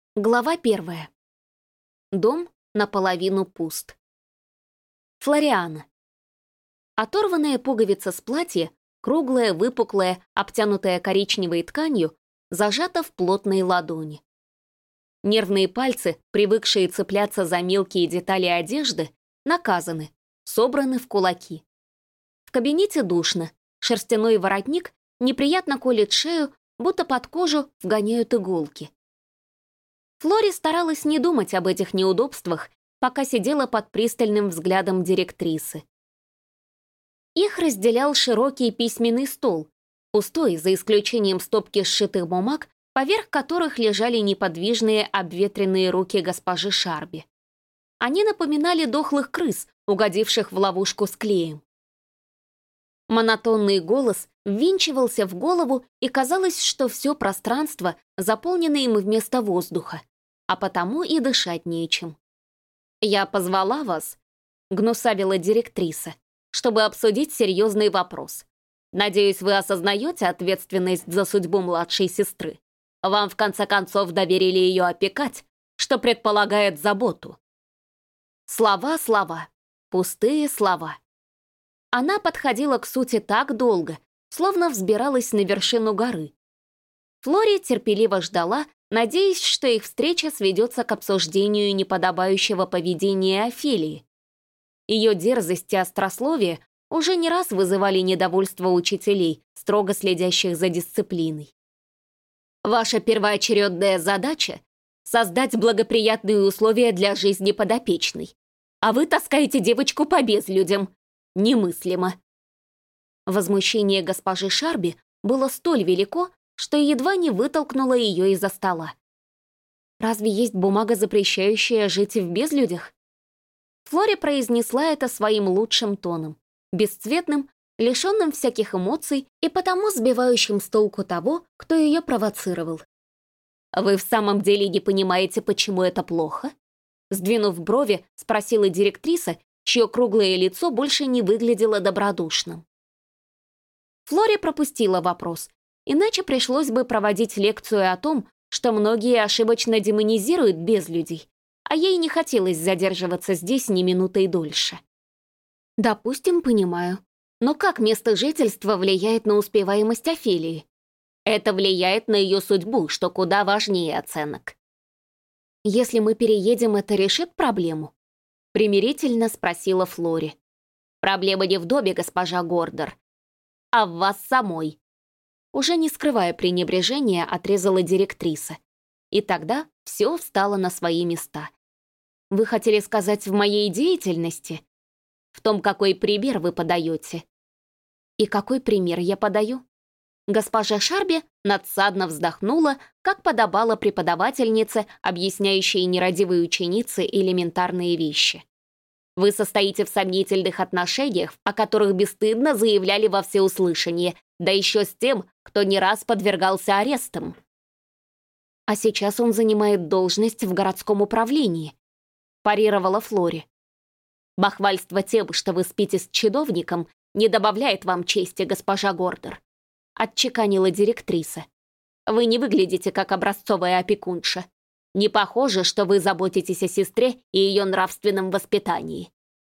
Глава 1. Дом наполовину пуст. Флориана. Оторванная пуговица с платья, круглая, выпуклая, обтянутая коричневой тканью, зажата в плотной ладони. Нервные пальцы, привыкшие цепляться за мелкие детали одежды, наказаны, собраны в кулаки. В кабинете душно, шерстяной воротник неприятно колет шею, будто под кожу вгоняют иголки. Флори старалась не думать об этих неудобствах, пока сидела под пристальным взглядом директрисы. Их разделял широкий письменный стол, пустой, за исключением стопки сшитых бумаг, поверх которых лежали неподвижные обветренные руки госпожи Шарби. Они напоминали дохлых крыс, угодивших в ловушку с клеем. Монотонный голос ввинчивался в голову, и казалось, что все пространство заполнено им вместо воздуха, а потому и дышать нечем. «Я позвала вас», — гнусавила директриса, «чтобы обсудить серьезный вопрос. Надеюсь, вы осознаете ответственность за судьбу младшей сестры. Вам, в конце концов, доверили ее опекать, что предполагает заботу». Слова, пустые слова. Она подходила к сути так долго, словно взбиралась на вершину горы. Флори терпеливо ждала, надеясь, что их встреча сведется к обсуждению неподобающего поведения Офелии. Ее дерзость и острословие уже не раз вызывали недовольство учителей, строго следящих за дисциплиной. «Ваша первоочередная задача — создать благоприятные условия для жизни подопечной, а вы таскаете девочку по безлюдям. Немыслимо». Возмущение госпожи Шарби было столь велико, что едва не вытолкнула ее из-за стола. «Разве есть бумага, запрещающая жить в безлюдях?» Флори произнесла это своим лучшим тоном, бесцветным, лишенным всяких эмоций и потому сбивающим с толку того, кто ее провоцировал. «Вы в самом деле не понимаете, почему это плохо?» Сдвинув брови, спросила директриса, чье круглое лицо больше не выглядело добродушным. Флори пропустила вопрос, иначе пришлось бы проводить лекцию о том, что многие ошибочно демонизируют безлюдей, а ей не хотелось задерживаться здесь ни минутой дольше. «Допустим, понимаю. Но как место жительства влияет на успеваемость Офелии? Это влияет на ее судьбу, что куда важнее оценок». «Если мы переедем, это решит проблему?» — примирительно спросила Флори. «Проблема не в доме, госпожа Гордер, а в вас самой». Уже не скрывая пренебрежения, отрезала директриса. И тогда все встало на свои места. «Вы хотели сказать в моей деятельности? В том, какой пример вы подаете». «И какой пример я подаю?» Госпожа Шарби надсадно вздохнула, как подобало преподавательнице, объясняющей нерадивой ученице элементарные вещи. «Вы состоите в сомнительных отношениях, о которых бесстыдно заявляли во всеуслышание, да еще с тем, кто не раз подвергался арестам». «А сейчас он занимает должность в городском управлении», — парировала Флори. «Бахвальство тем, что вы спите с чиновником, не добавляет вам чести, госпожа Гордер», — отчеканила директриса. «Вы не выглядите как образцовая опекунша. Не похоже, что вы заботитесь о сестре и ее нравственном воспитании».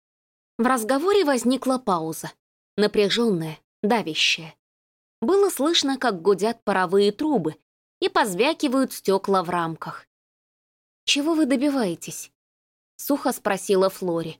В разговоре возникла пауза, напряженная, давящая. Было слышно, как гудят паровые трубы и позвякивают стекла в рамках. «Чего вы добиваетесь?» — сухо спросила Флори.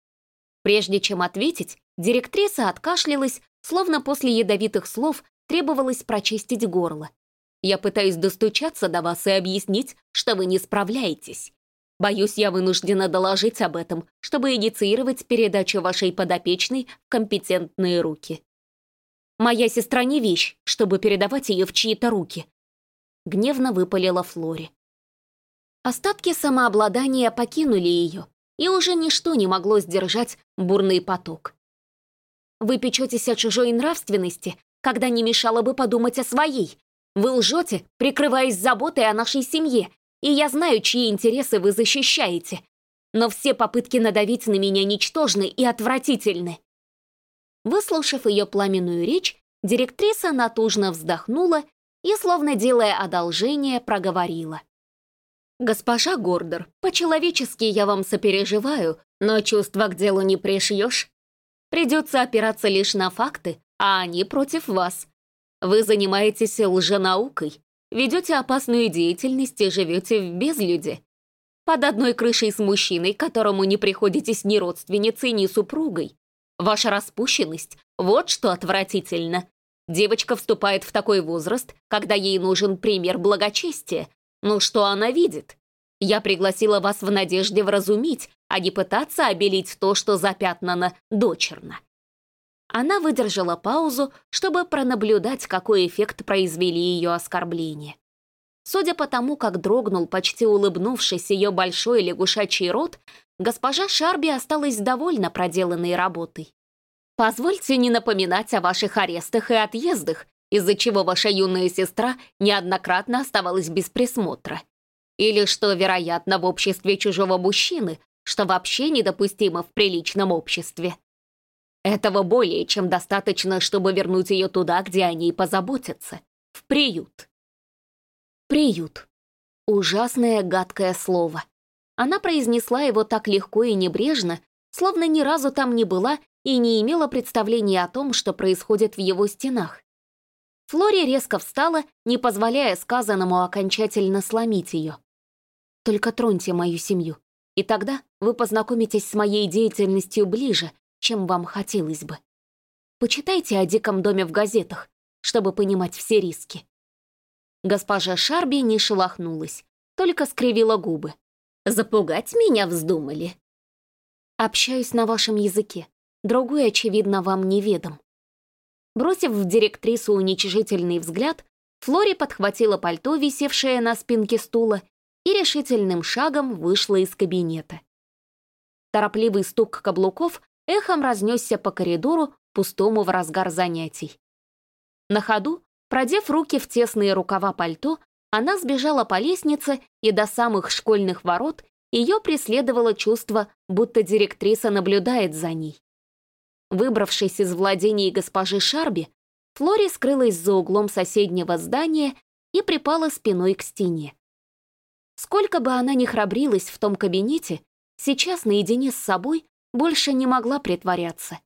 Прежде чем ответить, директриса откашлялась, словно после ядовитых слов требовалось прочистить горло. «Я пытаюсь достучаться до вас и объяснить, что вы не справляетесь. Боюсь, я вынуждена доложить об этом, чтобы инициировать передачу вашей подопечной в компетентные руки». «Моя сестра не вещь, чтобы передавать ее в чьи-то руки», — гневно выпалила Флори. Остатки самообладания покинули ее, и уже ничто не могло сдержать бурный поток. «Вы печетесь о чужой нравственности, когда не мешало бы подумать о своей. Вы лжете, прикрываясь заботой о нашей семье, и я знаю, чьи интересы вы защищаете. Но все попытки надавить на меня ничтожны и отвратительны». Выслушав ее пламенную речь, директриса натужно вздохнула и, словно делая одолжение, проговорила. Госпожа Гордер, по-человечески я вам сопереживаю, но чувства к делу не пришьешь. Придется опираться лишь на факты, а они против вас. Вы занимаетесь лженаукой, ведете опасную деятельность и живете в безлюде. Под одной крышей с мужчиной, которому не приходитесь ни родственницей, ни супругой. Ваша распущенность — вот что отвратительно. Девочка вступает в такой возраст, когда ей нужен пример благочестия. Ну что она видит? Я пригласила вас в надежде вразумить, а не пытаться обелить то, что запятнано дочерно. Она выдержала паузу, чтобы пронаблюдать, какой эффект произвели ее оскорбления. Судя по тому, как дрогнул, почти улыбнувшись, ее большой лягушачий рот, госпожа Шарби осталась довольна проделанной работой. «Позвольте не напоминать о ваших арестах и отъездах, из-за чего ваша юная сестра неоднократно оставалась без присмотра. Или что, вероятно, в обществе чужого мужчины, что вообще недопустимо в приличном обществе. Этого более чем достаточно, чтобы вернуть ее туда, где о ней позаботятся, в приют». Приют. Ужасное гадкое слово. Она произнесла его так легко и небрежно, словно ни разу там не была и не имела представления о том, что происходит в его стенах. Флори резко встала, не позволяя сказанному окончательно сломить ее. «Только троньте мою семью, и тогда вы познакомитесь с моей деятельностью ближе, чем вам хотелось бы. Почитайте о диком доме в газетах, чтобы понимать все риски». Госпожа Шарби не шелохнулась, только скривила губы. «Запугать меня вздумали?» «Общаюсь на вашем языке. Другой, очевидно, вам неведом». Бросив в директрису уничижительный взгляд, Флори подхватила пальто, висевшее на спинке стула, и решительным шагом вышла из кабинета. Торопливый стук каблуков эхом разнесся по коридору, пустому в разгар занятий. На ходу, продев руки в тесные рукава пальто, она сбежала по лестнице, и до самых школьных ворот ее преследовало чувство, будто директриса наблюдает за ней. Выбравшись из владений госпожи Шарби, Флори скрылась за углом соседнего здания и припала спиной к стене. Сколько бы она ни храбрилась в том кабинете, сейчас наедине с собой больше не могла притворяться.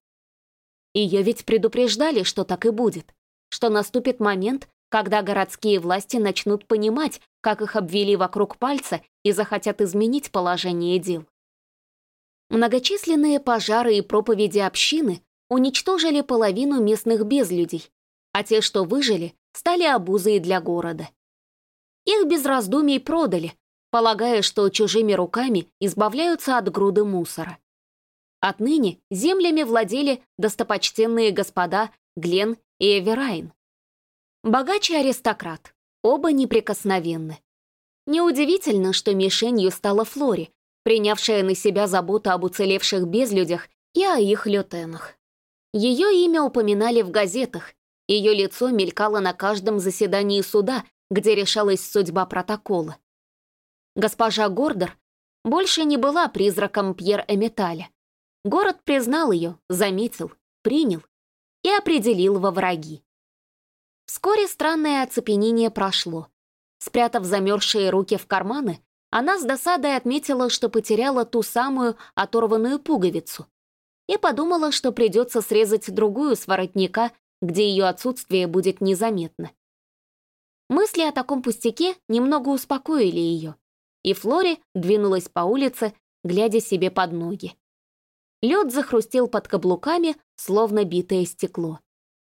Ее ведь предупреждали, что так и будет, что наступит момент, когда городские власти начнут понимать, как их обвели вокруг пальца и захотят изменить положение дел. Многочисленные пожары и проповеди общины уничтожили половину местных безлюдей, а те, что выжили, стали обузой для города. Их без раздумий продали, полагая, что чужими руками избавляются от груды мусора. Отныне землями владели достопочтенные господа Гленн и Эверайн. Богач и аристократ, оба неприкосновенны. Неудивительно, что мишенью стала Флори, принявшая на себя заботу об уцелевших безлюдях и о их лютенах. Ее имя упоминали в газетах, ее лицо мелькало на каждом заседании суда, где решалась судьба протокола. Госпожа Гордер больше не была призраком Пьер-Эмметаля. Город признал ее, заметил, принял и определил во враги. Вскоре странное оцепенение прошло. Спрятав замерзшие руки в карманы, она с досадой отметила, что потеряла ту самую оторванную пуговицу, и подумала, что придется срезать другую с воротника, где ее отсутствие будет незаметно. Мысли о таком пустяке немного успокоили ее, и Флори двинулась по улице, глядя себе под ноги. Лед захрустел под каблуками, словно битое стекло.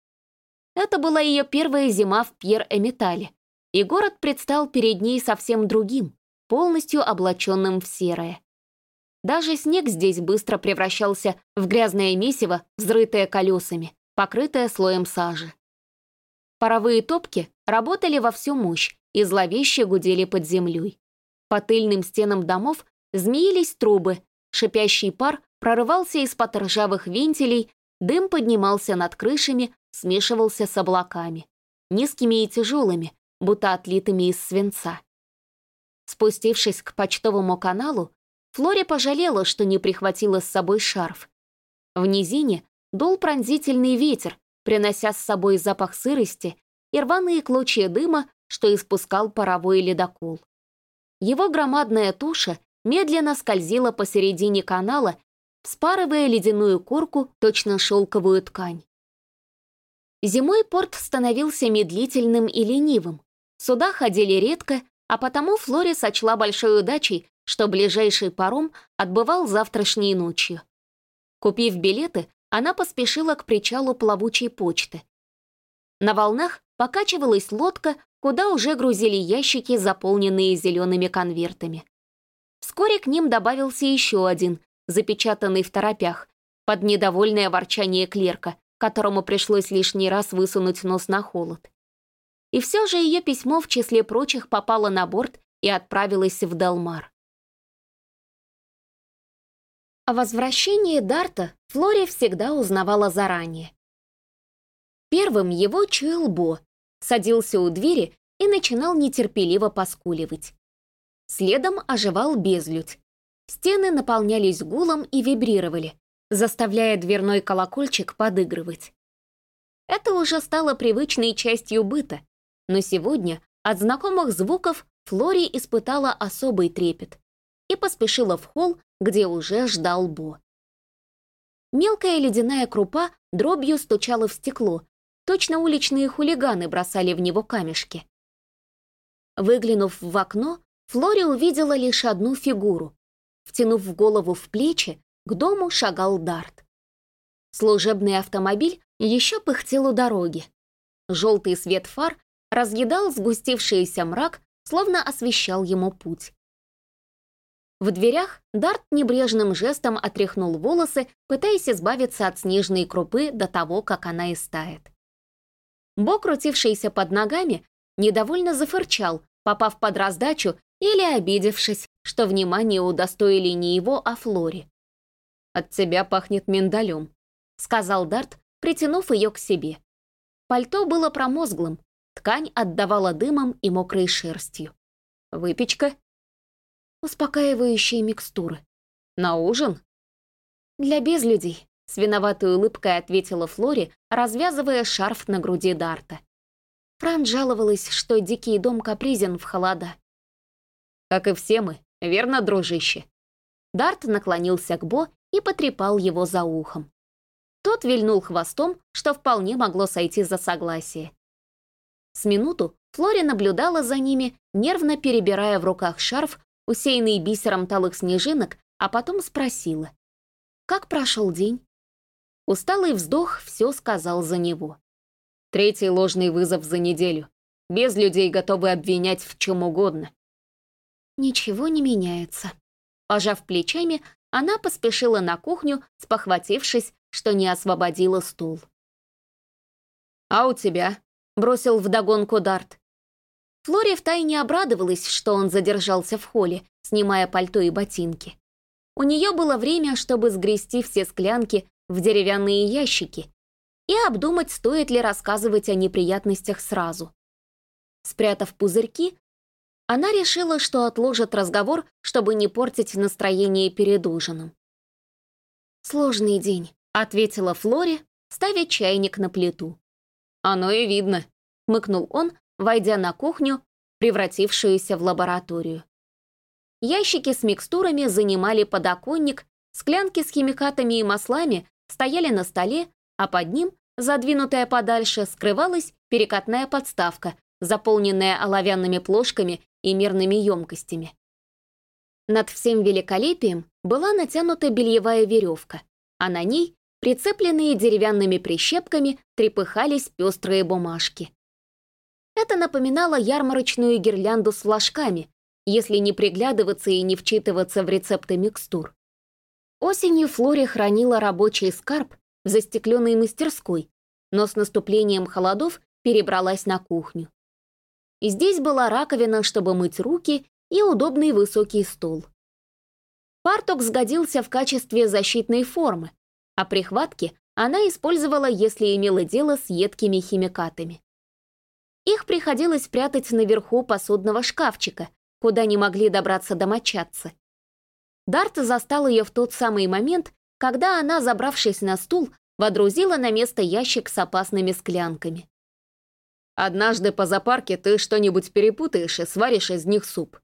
Это была ее первая зима в Пьер-Эмметале, и город предстал перед ней совсем другим, полностью облаченным в серое. Даже снег здесь быстро превращался в грязное месиво, взрытое колесами, покрытое слоем сажи. Паровые топки работали во всю мощь и зловеще гудели под землей. По тыльным стенам домов змеились трубы, шипящий пар прорывался из-под ржавых вентилей, дым поднимался над крышами, смешивался с облаками, низкими и тяжелыми, будто отлитыми из свинца. Спустившись к почтовому каналу, Флори пожалела, что не прихватила с собой шарф. В низине дул пронзительный ветер, принося с собой запах сырости и рваные клочья дыма, что испускал паровой ледокол. Его громадная туша медленно скользила посередине канала, вспарывая ледяную корку, точно шелковую ткань. Зимой порт становился медлительным и ленивым. Суда ходили редко, а потому Флори сочла большой удачей, что ближайший паром отбывал завтрашней ночью. Купив билеты, она поспешила к причалу плавучей почты. На волнах покачивалась лодка, куда уже грузили ящики, заполненные зелеными конвертами. Вскоре к ним добавился еще один, запечатанный в торопях, под недовольное ворчание клерка, которому пришлось лишний раз высунуть нос на холод. И все же ее письмо в числе прочих попало на борт и отправилось в Далмар. О возвращении Дарта Флори всегда узнавала заранее. Первым его чуял Бо, садился у двери и начинал нетерпеливо поскуливать. Следом оживал Безлюдь. Стены наполнялись гулом и вибрировали, заставляя дверной колокольчик подыгрывать. Это уже стало привычной частью быта, но сегодня от знакомых звуков Флори испытала особый трепет и поспешила в холл, где уже ждал Бо. Мелкая ледяная крупа дробью стучала в стекло, точно уличные хулиганы бросали в него камешки. Выглянув в окно, Флори увидела лишь одну фигуру. Втянув голову в плечи, к дому шагал Дарт. Служебный автомобиль еще пыхтел у дороги. Желтый свет фар разъедал сгустившийся мрак, словно освещал ему путь. В дверях Дарт небрежным жестом отряхнул волосы, пытаясь избавиться от снежной крупы до того, как она истает. Бо, крутившийся под ногами, недовольно зафырчал, попав под раздачу или обидевшись, что внимание удостоили не его, а Флори. «От тебя пахнет миндалем», — сказал Дарт, притянув ее к себе. Пальто было промозглым, ткань отдавала дымом и мокрой шерстью. «Выпечка?» «Успокаивающие микстуры». «На ужин?» «Для безлюдей», — с виноватой улыбкой ответила Флори, развязывая шарф на груди Дарта. Фран жаловалась, что дикий дом капризен в холода. «Как и все мы, верно, дружище?» Дарт наклонился к Бо и потрепал его за ухом. Тот вильнул хвостом, что вполне могло сойти за согласие. С минуту Флори наблюдала за ними, нервно перебирая в руках шарф, усеянный бисером талых снежинок, а потом спросила: «Как прошел день?» Усталый вздох все сказал за него. «Третий ложный вызов за неделю. Без людей готовы обвинять в чем угодно». Ничего не меняется. Пожав плечами, она поспешила на кухню, спохватившись, что не освободила стул. «А у тебя?» — бросил вдогонку Дарт. Флори втайне обрадовалась, что он задержался в холле, снимая пальто и ботинки. У нее было время, чтобы сгрести все склянки в деревянные ящики и обдумать, стоит ли рассказывать о неприятностях сразу. Спрятав пузырьки, она решила, что отложит разговор, чтобы не портить настроение перед ужином. «Сложный день», — ответила Флори, ставя чайник на плиту. «Оно и видно», — хмыкнул он, войдя на кухню, превратившуюся в лабораторию. Ящики с микстурами занимали подоконник, склянки с химикатами и маслами стояли на столе, а под ним, задвинутая подальше, скрывалась перекатная подставка, заполненная оловянными плошками и мерными емкостями. Над всем великолепием была натянута бельевая веревка, а на ней, прицепленные деревянными прищепками, трепыхались пестрые бумажки. Это напоминало ярмарочную гирлянду с флажками, если не приглядываться и не вчитываться в рецепты микстур. Осенью Флори хранила рабочий скарб в застекленной мастерской, но с наступлением холодов перебралась на кухню. И здесь была раковина, чтобы мыть руки, и удобный высокий стол. Фартук сгодился в качестве защитной формы, а прихватки она использовала, если имела дело с едкими химикатами. Их приходилось прятать наверху посудного шкафчика, куда не могли добраться домочадцы. Дарт застал ее в тот самый момент, когда она, забравшись на стул, водрузила на место ящик с опасными склянками. «Однажды по зоопарке ты что-нибудь перепутаешь и сваришь из них суп», —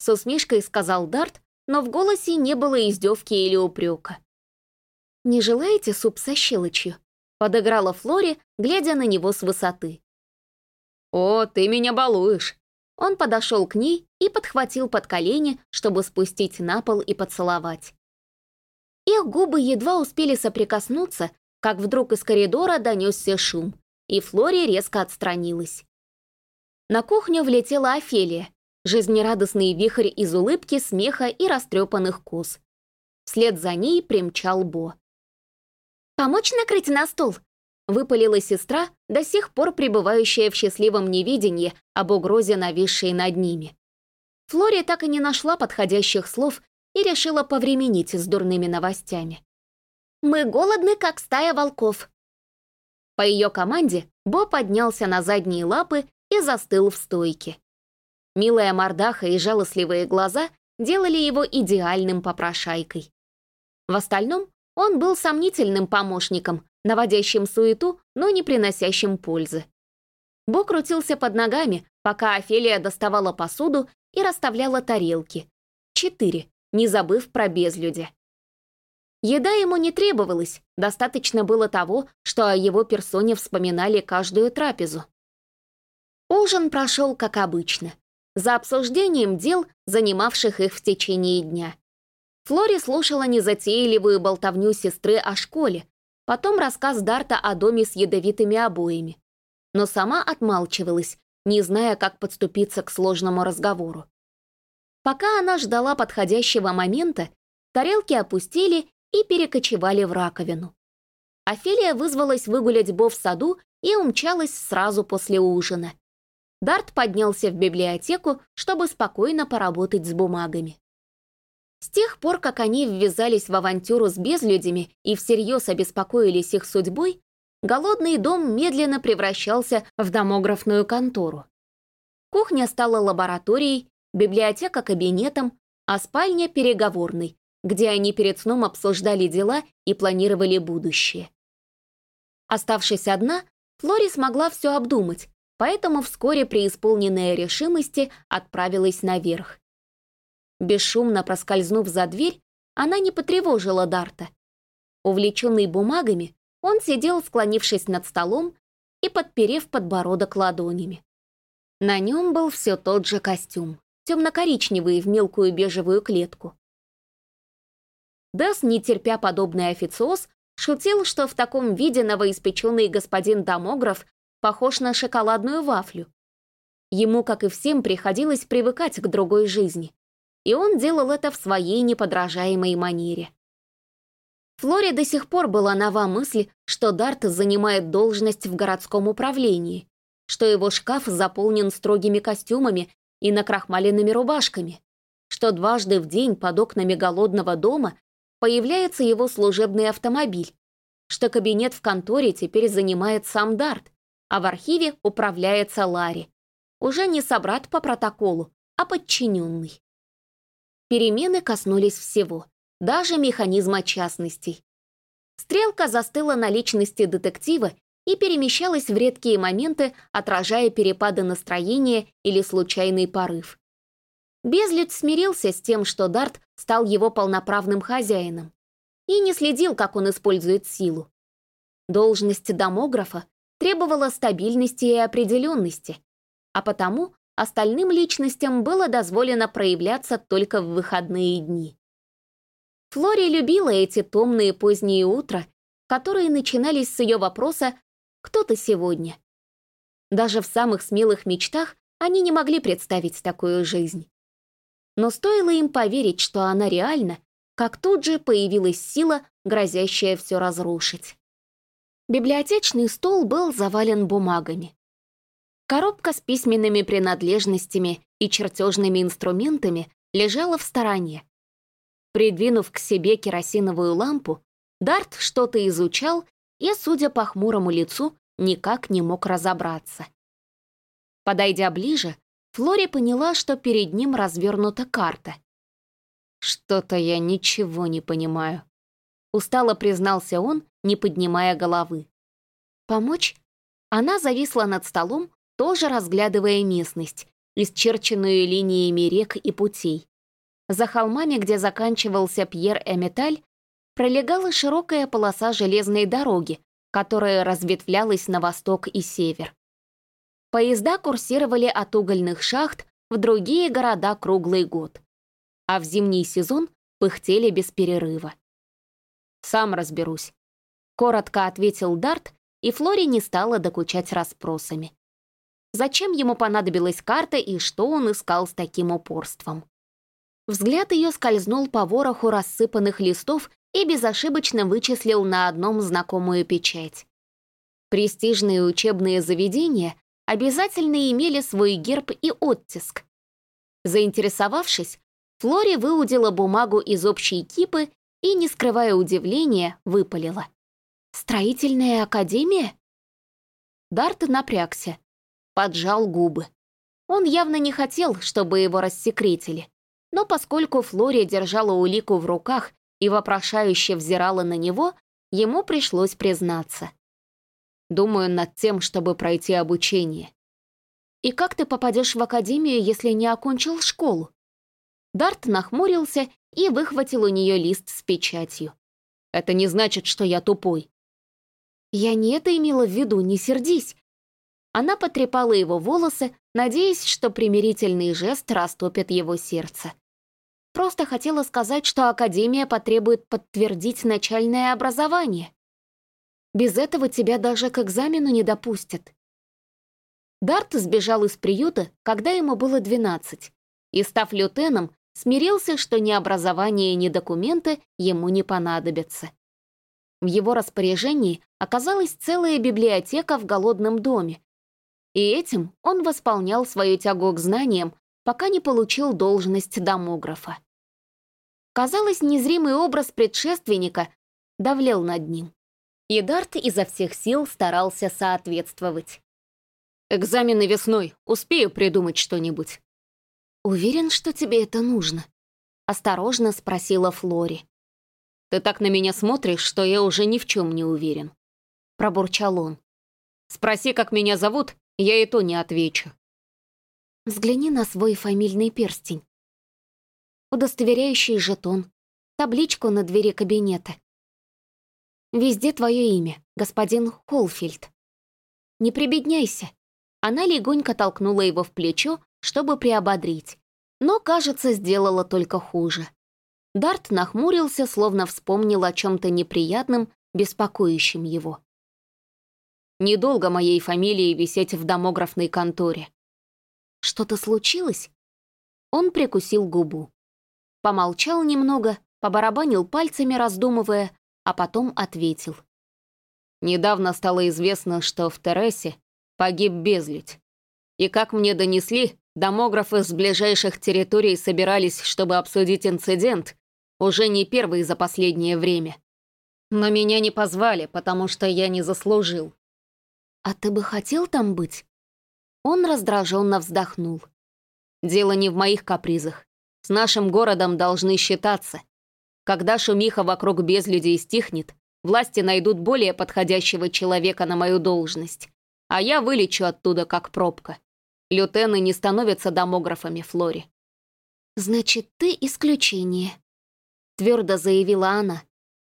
с усмешкой сказал Дарт, но в голосе не было издевки или упрека. «Не желаете суп со щелочью?» — подыграла Флори, глядя на него с высоты. «О, ты меня балуешь!» Он подошел к ней и подхватил под колени, чтобы спустить на пол и поцеловать. Их губы едва успели соприкоснуться, как вдруг из коридора донесся шум, и Флори резко отстранилась. На кухню влетела Офелия, жизнерадостный вихрь из улыбки, смеха и растрепанных кос. Вслед за ней примчал Бо. «Помочь накрыть на стол?» — выпалила сестра, до сих пор пребывающая в счастливом неведении об угрозе, нависшей над ними. Флори так и не нашла подходящих слов и решила повременить с дурными новостями. «Мы голодны, как стая волков». По ее команде Бо поднялся на задние лапы и застыл в стойке. Милая мордаха и жалостливые глаза делали его идеальным попрошайкой. В остальном он был сомнительным помощником, наводящим суету, но не приносящим пользы. Бо крутился под ногами, пока Офелия доставала посуду и расставляла тарелки. 4, не забыв про безлюдя. Еда ему не требовалась, достаточно было того, что о его персоне вспоминали каждую трапезу. Ужин прошел как обычно, за обсуждением дел, занимавших их в течение дня. Флори слушала незатейливую болтовню сестры о школе, потом рассказ Дарта о доме с ядовитыми обоями, но сама отмалчивалась, не зная, как подступиться к сложному разговору. Пока она ждала подходящего момента, тарелки опустили и перекочевали в раковину. Офелия вызвалась выгулять Бо в саду и умчалась сразу после ужина. Дарт поднялся в библиотеку, чтобы спокойно поработать с бумагами. С тех пор, как они ввязались в авантюру с безлюдями и всерьез обеспокоились их судьбой, голодный дом медленно превращался в домографную контору. Кухня стала лабораторией, библиотека — кабинетом, а спальня — переговорной, где они перед сном обсуждали дела и планировали будущее. Оставшись одна, Флори смогла все обдумать, поэтому вскоре, преисполненная решимости, отправилась наверх. Бесшумно проскользнув за дверь, она не потревожила Дарта. Увлеченный бумагами, он сидел, склонившись над столом и подперев подбородок ладонями. На нем был все тот же костюм, темно-коричневый в мелкую бежевую клетку. Дэс, не терпя подобный официоз, шутил, что в таком виде новоиспеченный господин домограф похож на шоколадную вафлю. Ему, как и всем, приходилось привыкать к другой жизни, и он делал это в своей неподражаемой манере. Флоре до сих пор была нова мысль, что Дарт занимает должность в городском управлении, что его шкаф заполнен строгими костюмами и накрахмаленными рубашками, что дважды в день под окнами голодного дома появляется его служебный автомобиль, что кабинет в конторе теперь занимает сам Дарт, а в архиве управляется Ларри, уже не собрат по протоколу, а подчиненный. Перемены коснулись всего, даже механизма частностей. Стрелка застыла на личности детектива и перемещалась в редкие моменты, отражая перепады настроения или случайный порыв. Безлюдь смирился с тем, что Дарт стал его полноправным хозяином, и не следил, как он использует силу. Должность домографа требовала стабильности и определенности, а потому остальным личностям было дозволено проявляться только в выходные дни. Флори любила эти томные поздние утра, которые начинались с ее вопроса «Кто ты сегодня?». Даже в самых смелых мечтах они не могли представить такую жизнь. Но стоило им поверить, что она реальна, как тут же появилась сила, грозящая все разрушить. Библиотечный стол был завален бумагами. Коробка с письменными принадлежностями и чертежными инструментами лежала в стороне. Придвинув к себе керосиновую лампу, Дарт что-то изучал и, судя по хмурому лицу, никак не мог разобраться. Подойдя ближе, Флори поняла, что перед ним развернута карта. «Что-то я ничего не понимаю», — устало признался он, не поднимая головы. «Помочь?» Она зависла над столом, тоже разглядывая местность, исчерченную линиями рек и путей. За холмами, где заканчивался Пьер-Эмиталь, пролегала широкая полоса железной дороги, которая разветвлялась на восток и север. Поезда курсировали от угольных шахт в другие города круглый год, а в зимний сезон пыхтели без перерыва. «Сам разберусь», — коротко ответил Дарт, и Флори не стала докучать расспросами. Зачем ему понадобилась карта и что он искал с таким упорством? Взгляд ее скользнул по вороху рассыпанных листов и безошибочно вычислил на одном знакомую печать. Престижные учебные заведения обязательно имели свой герб и оттиск. Заинтересовавшись, Флори выудила бумагу из общей кипы и, не скрывая удивления, выпалила. «Строительная академия?» Дарт напрягся, поджал губы. Он явно не хотел, чтобы его рассекретили, но поскольку Флори держала улику в руках и вопрошающе взирала на него, ему пришлось признаться. «Думаю над тем, чтобы пройти обучение». «И как ты попадешь в академию, если не окончил школу?» Дарт нахмурился и выхватил у нее лист с печатью. «Это не значит, что я тупой». «Я не это имела в виду, не сердись». Она потрепала его волосы, надеясь, что примирительный жест растопит его сердце. «Просто хотела сказать, что академия потребует подтвердить начальное образование. Без этого тебя даже к экзамену не допустят». Дарт сбежал из приюта, когда ему было 12, и, став лютеном, смирился, что ни образование, ни документы ему не понадобятся. В его распоряжении оказалась целая библиотека в голодном доме, и этим он восполнял свою тягу к знаниям, пока не получил должность домографа. Казалось, незримый образ предшественника давлел над ним, и Дарт изо всех сил старался соответствовать. «Экзамены весной, успею придумать что-нибудь». «Уверен, что тебе это нужно?» — осторожно спросила Флори. «Ты так на меня смотришь, что я уже ни в чем не уверен», — пробурчал он. «Спроси, как меня зовут, я и то не отвечу». «Взгляни на свой фамильный перстень. Удостоверяющий жетон, табличку на двери кабинета. Везде твое имя, господин Холфильд. Не прибедняйся». Она легонько толкнула его в плечо, чтобы приободрить, но, кажется, сделала только хуже. Дарт нахмурился, словно вспомнил о чем-то неприятном, беспокоящем его. «Недолго моей фамилии висеть в домографной конторе». «Что-то случилось?» Он прикусил губу. Помолчал немного, побарабанил пальцами, раздумывая, а потом ответил. «Недавно стало известно, что в Тересе погиб Безлюдь. И как мне донесли, домографы с ближайших территорий собирались, чтобы обсудить инцидент, уже не первый за последнее время. Но меня не позвали, потому что я не заслужил». «А ты бы хотел там быть?» Он раздраженно вздохнул. «Дело не в моих капризах. С нашим городом должны считаться. Когда шумиха вокруг безлюдей стихнет, власти найдут более подходящего человека на мою должность, а я вылечу оттуда как пробка. Лютены не становятся домографами, Флори». «Значит, ты исключение», — твердо заявила она.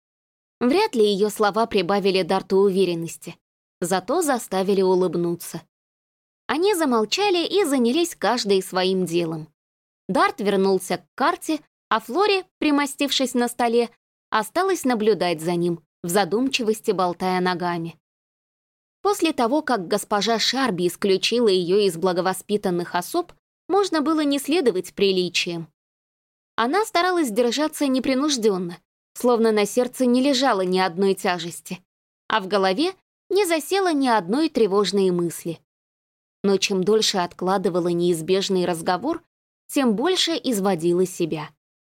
Вряд ли ее слова прибавили Дарту уверенности, зато заставили улыбнуться. Они замолчали и занялись каждый своим делом. Дарт вернулся к карте, а Флори, примостившись на столе, осталась наблюдать за ним, в задумчивости болтая ногами. После того, как госпожа Шарби исключила ее из благовоспитанных особ, можно было не следовать приличиям. Она старалась держаться непринужденно, словно на сердце не лежало ни одной тяжести, а в голове не засело ни одной тревожной мысли. Но чем дольше откладывала неизбежный разговор, тем больше изводила себя.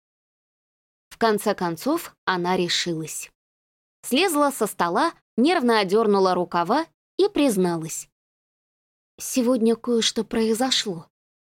В конце концов, она решилась. Слезла со стола, нервно одернула рукава и призналась. «Сегодня кое-что произошло».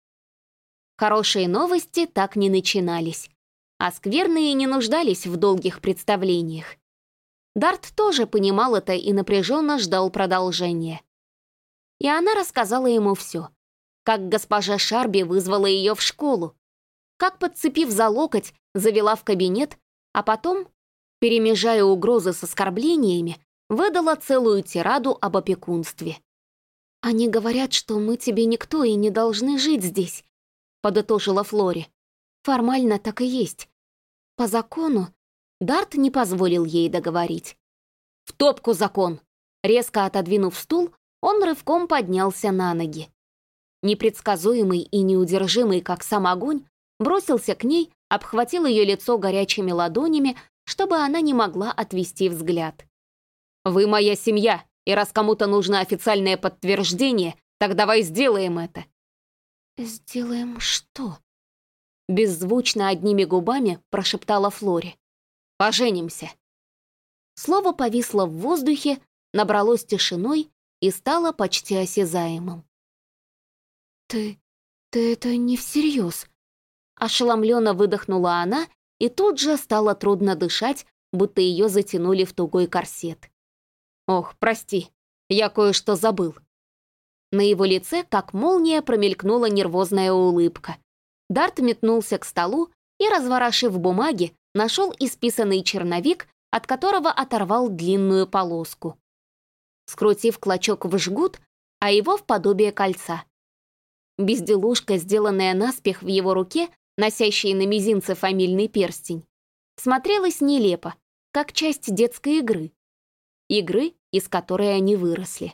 Хорошие новости так не начинались, а скверные не нуждались в долгих представлениях. Дарт тоже понимал это и напряженно ждал продолжения. И она рассказала ему все. как госпожа Шарби вызвала ее в школу, как, подцепив за локоть, завела в кабинет, а потом, перемежая угрозы с оскорблениями, выдала целую тираду об опекунстве. «Они говорят, что мы тебе никто и не должны жить здесь», — подытожила Флори. «Формально так и есть. По закону...» Дарт не позволил ей договорить. «В топку закон!» Резко отодвинув стул, он рывком поднялся на ноги. Непредсказуемый и неудержимый, как сам огонь, бросился к ней, обхватил ее лицо горячими ладонями, чтобы она не могла отвести взгляд. «Вы моя семья, и раз кому-то нужно официальное подтверждение, так давай сделаем это». «Сделаем что?» Беззвучно одними губами прошептала Флори. «Поженимся». Слово повисло в воздухе, набралось тишиной и стало почти осязаемым. «Ты это не всерьез?» Ошеломленно выдохнула она, и тут же стало трудно дышать, будто ее затянули в тугой корсет. «Ох, прости, я кое-что забыл». На его лице, как молния, промелькнула нервозная улыбка. Дарт метнулся к столу и, разворошив бумаги, нашел исписанный черновик, от которого оторвал длинную полоску. Скрутив клочок в жгут, а его в подобие кольца. Безделушка, сделанная наспех в его руке, носящей на мизинце фамильный перстень, смотрелась нелепо, как часть детской игры. Игры, из которой они выросли.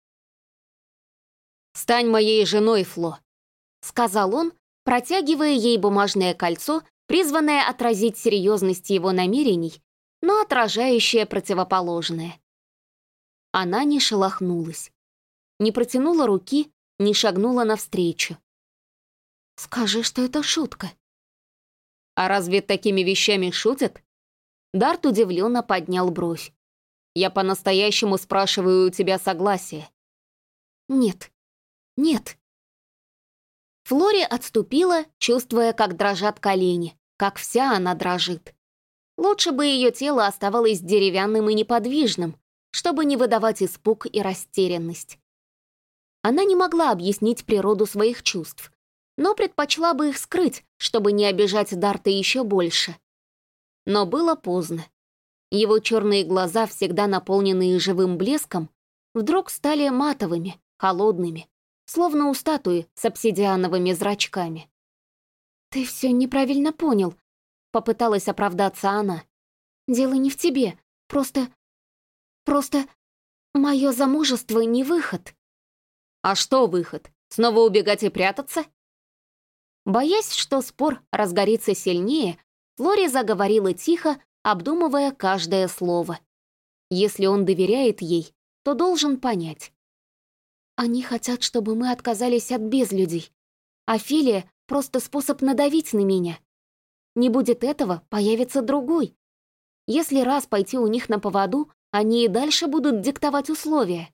«Стань моей женой, Фло», — сказал он, протягивая ей бумажное кольцо, призванное отразить серьезность его намерений, но отражающее противоположное. Она не шелохнулась, не протянула руки, не шагнула навстречу. «Скажи, что это шутка». «А разве такими вещами шутят?» Дарт удивленно поднял бровь. «Я по-настоящему спрашиваю у тебя согласия». «Нет, нет». Флори отступила, чувствуя, как дрожат колени, как вся она дрожит. Лучше бы ее тело оставалось деревянным и неподвижным, чтобы не выдавать испуг и растерянность. Она не могла объяснить природу своих чувств, но предпочла бы их скрыть, чтобы не обижать Дарта еще больше. Но было поздно. Его черные глаза, всегда наполненные живым блеском, вдруг стали матовыми, холодными, словно у статуи с обсидиановыми зрачками. «Ты все неправильно понял», — попыталась оправдаться она. «Дело не в тебе, просто мое замужество не выход». «А что выход? Снова убегать и прятаться?» Боясь, что спор разгорится сильнее, Флори заговорила тихо, обдумывая каждое слово. Если он доверяет ей, то должен понять. «Они хотят, чтобы мы отказались от безлюдей. Офелия — просто способ надавить на меня. Не будет этого, появится другой. Если раз пойти у них на поводу, они и дальше будут диктовать условия».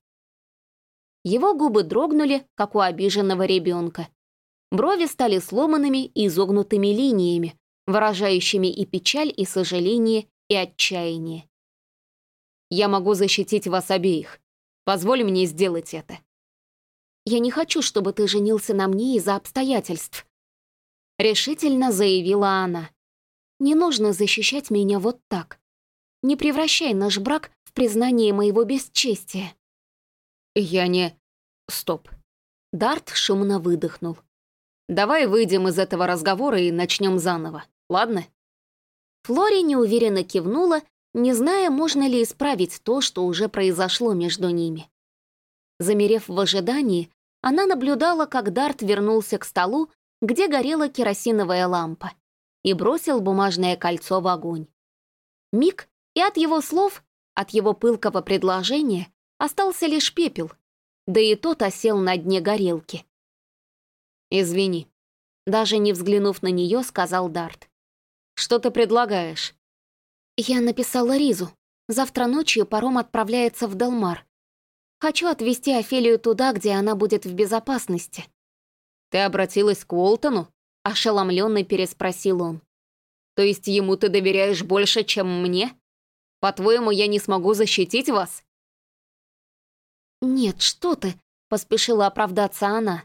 Его губы дрогнули, как у обиженного ребенка. Брови стали сломанными и изогнутыми линиями, выражающими и печаль, и сожаление, и отчаяние. «Я могу защитить вас обеих. Позволь мне сделать это». «Я не хочу, чтобы ты женился на мне из-за обстоятельств», — решительно заявила она. «Не нужно защищать меня вот так. Не превращай наш брак в признание моего бесчестия». «Я не...» «Стоп». Дарт шумно выдохнул. «Давай выйдем из этого разговора и начнем заново, ладно?» Флори неуверенно кивнула, не зная, можно ли исправить то, что уже произошло между ними. Замерев в ожидании, она наблюдала, как Дарт вернулся к столу, где горела керосиновая лампа, и бросил бумажное кольцо в огонь. Миг, и от его слов, от его пылкого предложения, остался лишь пепел, да и тот осел на дне горелки. «Извини», — даже не взглянув на нее, сказал Дарт. «Что ты предлагаешь?» «Я написала Ризу. Завтра ночью паром отправляется в Далмар. Хочу отвезти Офелию туда, где она будет в безопасности». «Ты обратилась к Уолтону?» — ошеломленно переспросил он. «То есть ему ты доверяешь больше, чем мне? По-твоему, я не смогу защитить вас?» «Нет, что ты?» — поспешила оправдаться она.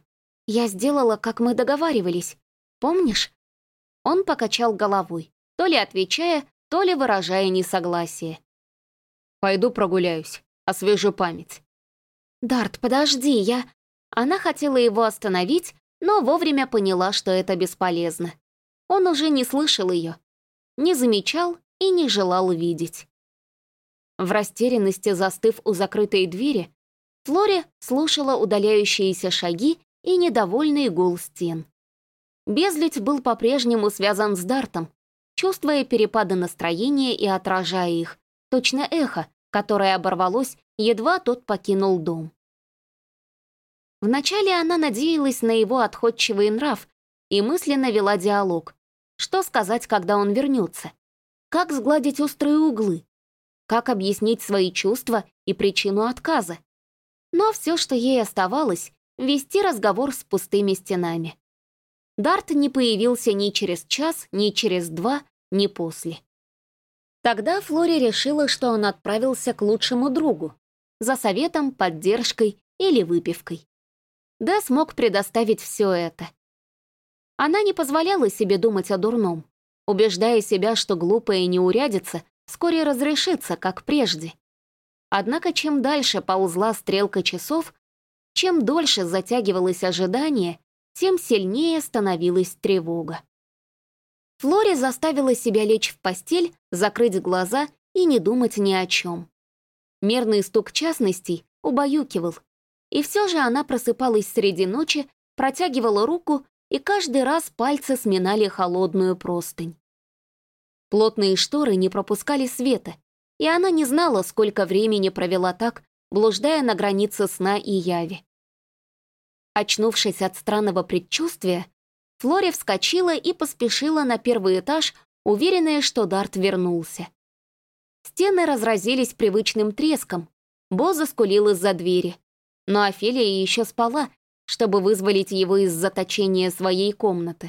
Я сделала, как мы договаривались. Помнишь?» Он покачал головой, то ли отвечая, то ли выражая несогласие. «Пойду прогуляюсь, освежу память». «Дарт, подожди, я...» Она хотела его остановить, но вовремя поняла, что это бесполезно. Он уже не слышал ее, не замечал и не желал видеть. В растерянности, застыв у закрытой двери, Флори слушала удаляющиеся шаги и недовольный гул стен. Безлюдь был по-прежнему связан с Дартом, чувствуя перепады настроения и отражая их, точно эхо, которое оборвалось, едва тот покинул дом. Вначале она надеялась на его отходчивый нрав и мысленно вела диалог. Что сказать, когда он вернется? Как сгладить острые углы? Как объяснить свои чувства и причину отказа? Но все, что ей оставалось, вести разговор с пустыми стенами. Дарт не появился ни через час, ни через 2, ни после. Тогда Флори решила, что он отправился к лучшему другу, за советом, поддержкой или выпивкой. Дэс мог предоставить все это. Она не позволяла себе думать о дурном, убеждая себя, что глупая неурядица вскоре разрешится, как прежде. Однако чем дальше ползла стрелка часов, чем дольше затягивалось ожидание, тем сильнее становилась тревога. Флори заставила себя лечь в постель, закрыть глаза и не думать ни о чем. Мерный стук частностей убаюкивал, и все же она просыпалась среди ночи, протягивала руку, и каждый раз пальцы сминали холодную простынь. Плотные шторы не пропускали света, и она не знала, сколько времени провела так, блуждая на границе сна и яви. Очнувшись от странного предчувствия, Флори вскочила и поспешила на первый этаж, уверенная, что Дарт вернулся. Стены разразились привычным треском, Бо заскулил из-за двери, но Офелия еще спала, чтобы вызволить его из заточения своей комнаты.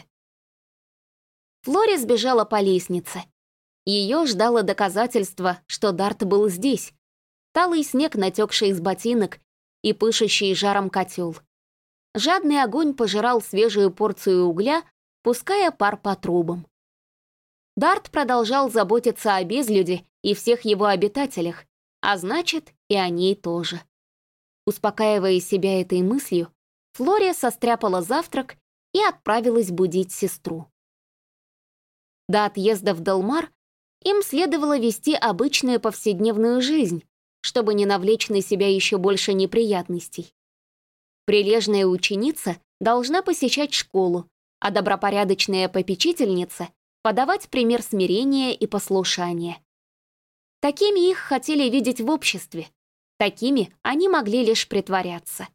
Флори сбежала по лестнице. Ее ждало доказательство, что Дарт был здесь. Талый снег, натекший из ботинок, и пышущий жаром котел. Жадный огонь пожирал свежую порцию угля, пуская пар по трубам. Дарт продолжал заботиться о безлюде и всех его обитателях, а значит, и о ней тоже. Успокаивая себя этой мыслью, Флори состряпала завтрак и отправилась будить сестру. До отъезда в Делмар им следовало вести обычную повседневную жизнь, чтобы не навлечь на себя еще больше неприятностей. Прилежная ученица должна посещать школу, а добропорядочная попечительница — подавать пример смирения и послушания. Такими их хотели видеть в обществе, такими они могли лишь притворяться.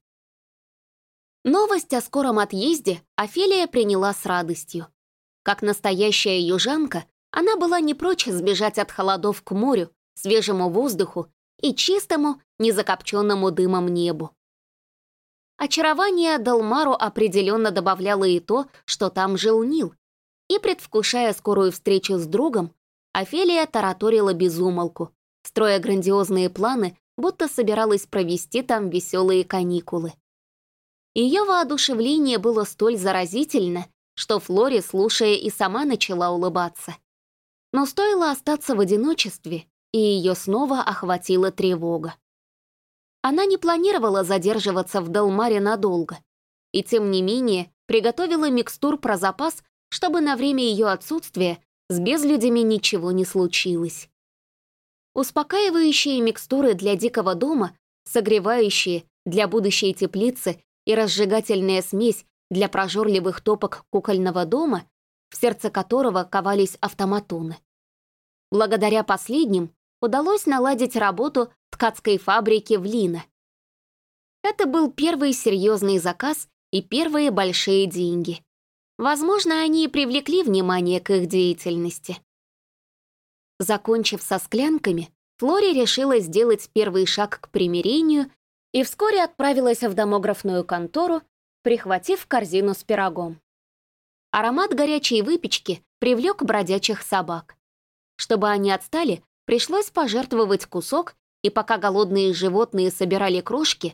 Новость о скором отъезде Офелия приняла с радостью. Как настоящая южанка, она была не прочь сбежать от холодов к морю, свежему воздуху и чистому, незакопченному дымом небу. Очарование Делмару определенно добавляло и то, что там жил Нил, и, предвкушая скорую встречу с другом, Офелия тараторила без умолку, строя грандиозные планы, будто собиралась провести там веселые каникулы. Ее воодушевление было столь заразительно, что Флори, слушая, и сама начала улыбаться. Но стоило остаться в одиночестве, и ее снова охватила тревога. Она не планировала задерживаться в Делмаре надолго, и тем не менее приготовила микстур про запас, чтобы на время ее отсутствия с безлюдями ничего не случилось. Успокаивающие микстуры для дикого дома, согревающие для будущей теплицы и разжигательная смесь для прожорливых топок кукольного дома, в сердце которого ковались автоматоны. Благодаря последним удалось наладить работу ткацкой фабрики в Лино. Это был первый серьезный заказ и первые большие деньги. Возможно, они и привлекли внимание к их деятельности. Закончив со склянками, Флори решила сделать первый шаг к примирению и вскоре отправилась в домографную контору, прихватив корзину с пирогом. Аромат горячей выпечки привлек бродячих собак. Чтобы они отстали, пришлось пожертвовать кусок, и пока голодные животные собирали крошки,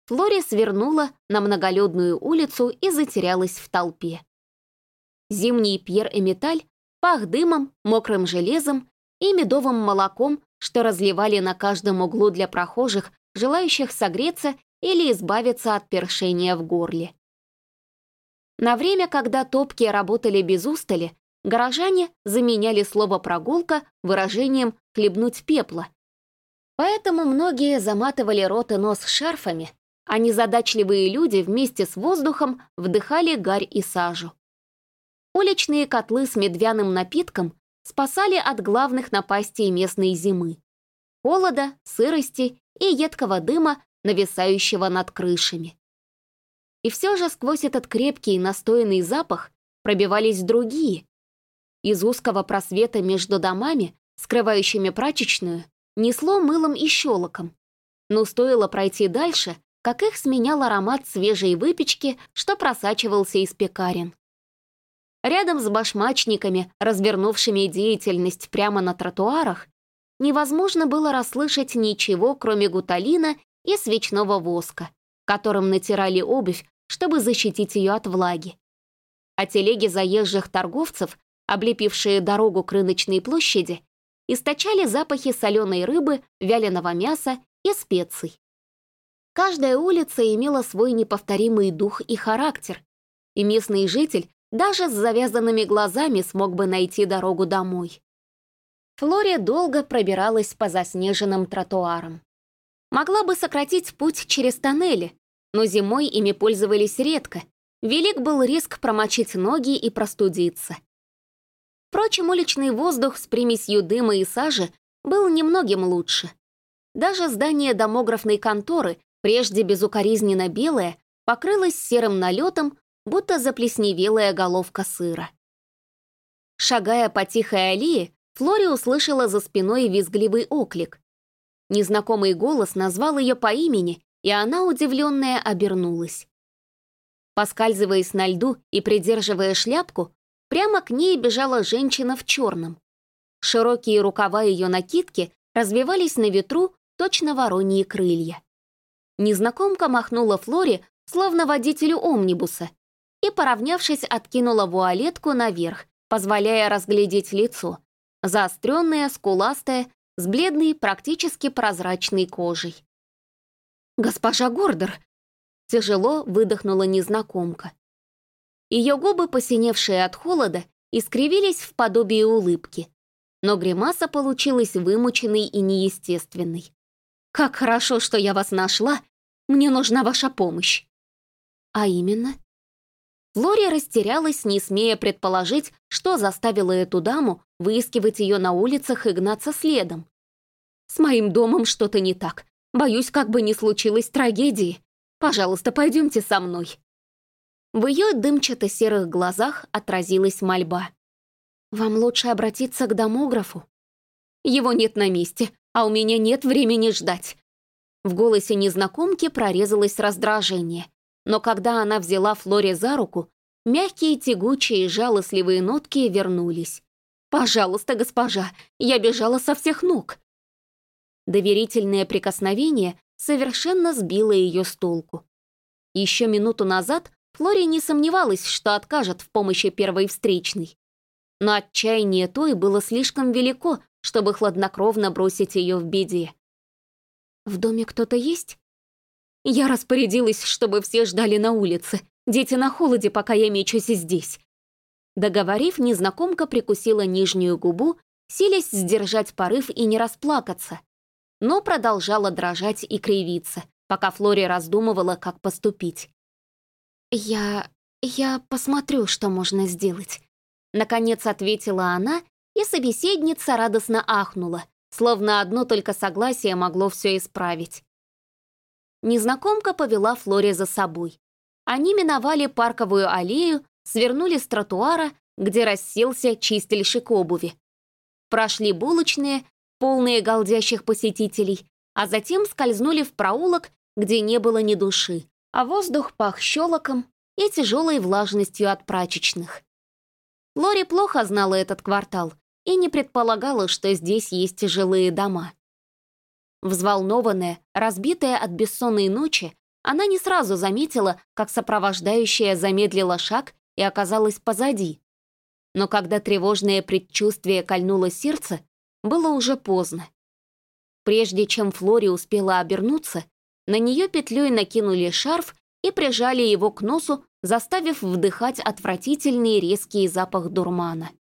Флори свернула на многолюдную улицу и затерялась в толпе. Зимний Пьер-Эмиталь пах дымом, мокрым железом и медовым молоком, что разливали на каждом углу для прохожих, желающих согреться или избавиться от першения в горле. На время, когда топки работали без устали, горожане заменяли слово «прогулка» выражением «хлебнуть пепла». Поэтому многие заматывали рот и нос шарфами, а незадачливые люди вместе с воздухом вдыхали гарь и сажу. Уличные котлы с медвяным напитком спасали от главных напастей местной зимы — холода, сырости и едкого дыма, нависающего над крышами. И все же сквозь этот крепкий настоянный запах пробивались другие. Из узкого просвета между домами, скрывающими прачечную, несло мылом и щелоком. Но стоило пройти дальше, как их сменял аромат свежей выпечки, что просачивался из пекарен. Рядом с башмачниками, развернувшими деятельность прямо на тротуарах, невозможно было расслышать ничего, кроме гуталина и свечного воска, которым натирали обувь, чтобы защитить ее от влаги. А телеги заезжих торговцев, облепившие дорогу к рыночной площади, источали запахи соленой рыбы, вяленого мяса и специй. Каждая улица имела свой неповторимый дух и характер, и местный житель даже с завязанными глазами смог бы найти дорогу домой. Флори долго пробиралась по заснеженным тротуарам. Могла бы сократить путь через тоннели, но зимой ими пользовались редко. Велик был риск промочить ноги и простудиться. Впрочем, уличный воздух с примесью дыма и сажи был немногим лучше. Даже здание домографной конторы, прежде безукоризненно белое, покрылось серым налетом, будто заплесневелая головка сыра. Шагая по тихой аллее, Флори услышала за спиной визгливый оклик. Незнакомый голос назвал ее по имени, и она, удивленная, обернулась. Поскальзываясь на льду и придерживая шляпку, прямо к ней бежала женщина в черном. Широкие рукава ее накидки развивались на ветру, точно вороньи крылья. Незнакомка махнула Флори, словно водителю омнибуса, и, поравнявшись, откинула вуалетку наверх, позволяя разглядеть лицо, заостренное, скуластое, с бледной, практически прозрачной кожей. «Госпожа Гордер!» — тяжело выдохнула незнакомка. Ее губы, посиневшие от холода, искривились в подобие улыбки, но гримаса получилась вымученной и неестественной. «Как хорошо, что я вас нашла! Мне нужна ваша помощь!» «А именно?» Флори растерялась, не смея предположить, что заставило эту даму выискивать ее на улицах и гнаться следом. «С моим домом что-то не так. Боюсь, как бы ни случилось трагедии. Пожалуйста, пойдемте со мной». В ее дымчато-серых глазах отразилась мольба. «Вам лучше обратиться к домографу. Его нет на месте, а у меня нет времени ждать». В голосе незнакомки прорезалось раздражение, но когда она взяла Флори за руку, мягкие, тягучие, жалостливые нотки вернулись. «Пожалуйста, госпожа, я бежала со всех ног». Доверительное прикосновение совершенно сбило ее с толку. Еще минуту назад Флори не сомневалась, что откажет в помощи первой встречной. Но отчаяние той было слишком велико, чтобы хладнокровно бросить ее в беде. «В доме кто-то есть?» «Я распорядилась, чтобы все ждали на улице. Дети на холоде, пока я мечусь здесь». Договорив, незнакомка прикусила нижнюю губу, силясь сдержать порыв и не расплакаться, но продолжала дрожать и кривиться, пока Флори раздумывала, как поступить. «Я посмотрю, что можно сделать», — наконец ответила она, и собеседница радостно ахнула, словно одно только согласие могло все исправить. Незнакомка повела Флори за собой. Они миновали парковую аллею, свернули с тротуара, где расселся чистильщик обуви. Прошли булочные, полные галдящих посетителей, а затем скользнули в проулок, где не было ни души, а воздух пах щелоком и тяжелой влажностью от прачечных. Флори плохо знала этот квартал и не предполагала, что здесь есть жилые дома. Взволнованная, разбитая от бессонной ночи, Она не сразу заметила, как сопровождающая замедлила шаг и оказалась позади. Но когда тревожное предчувствие кольнуло сердце, было уже поздно. Прежде чем Флори успела обернуться, на нее петлей накинули шарф и прижали его к носу, заставив вдыхать отвратительный резкий запах дурмана.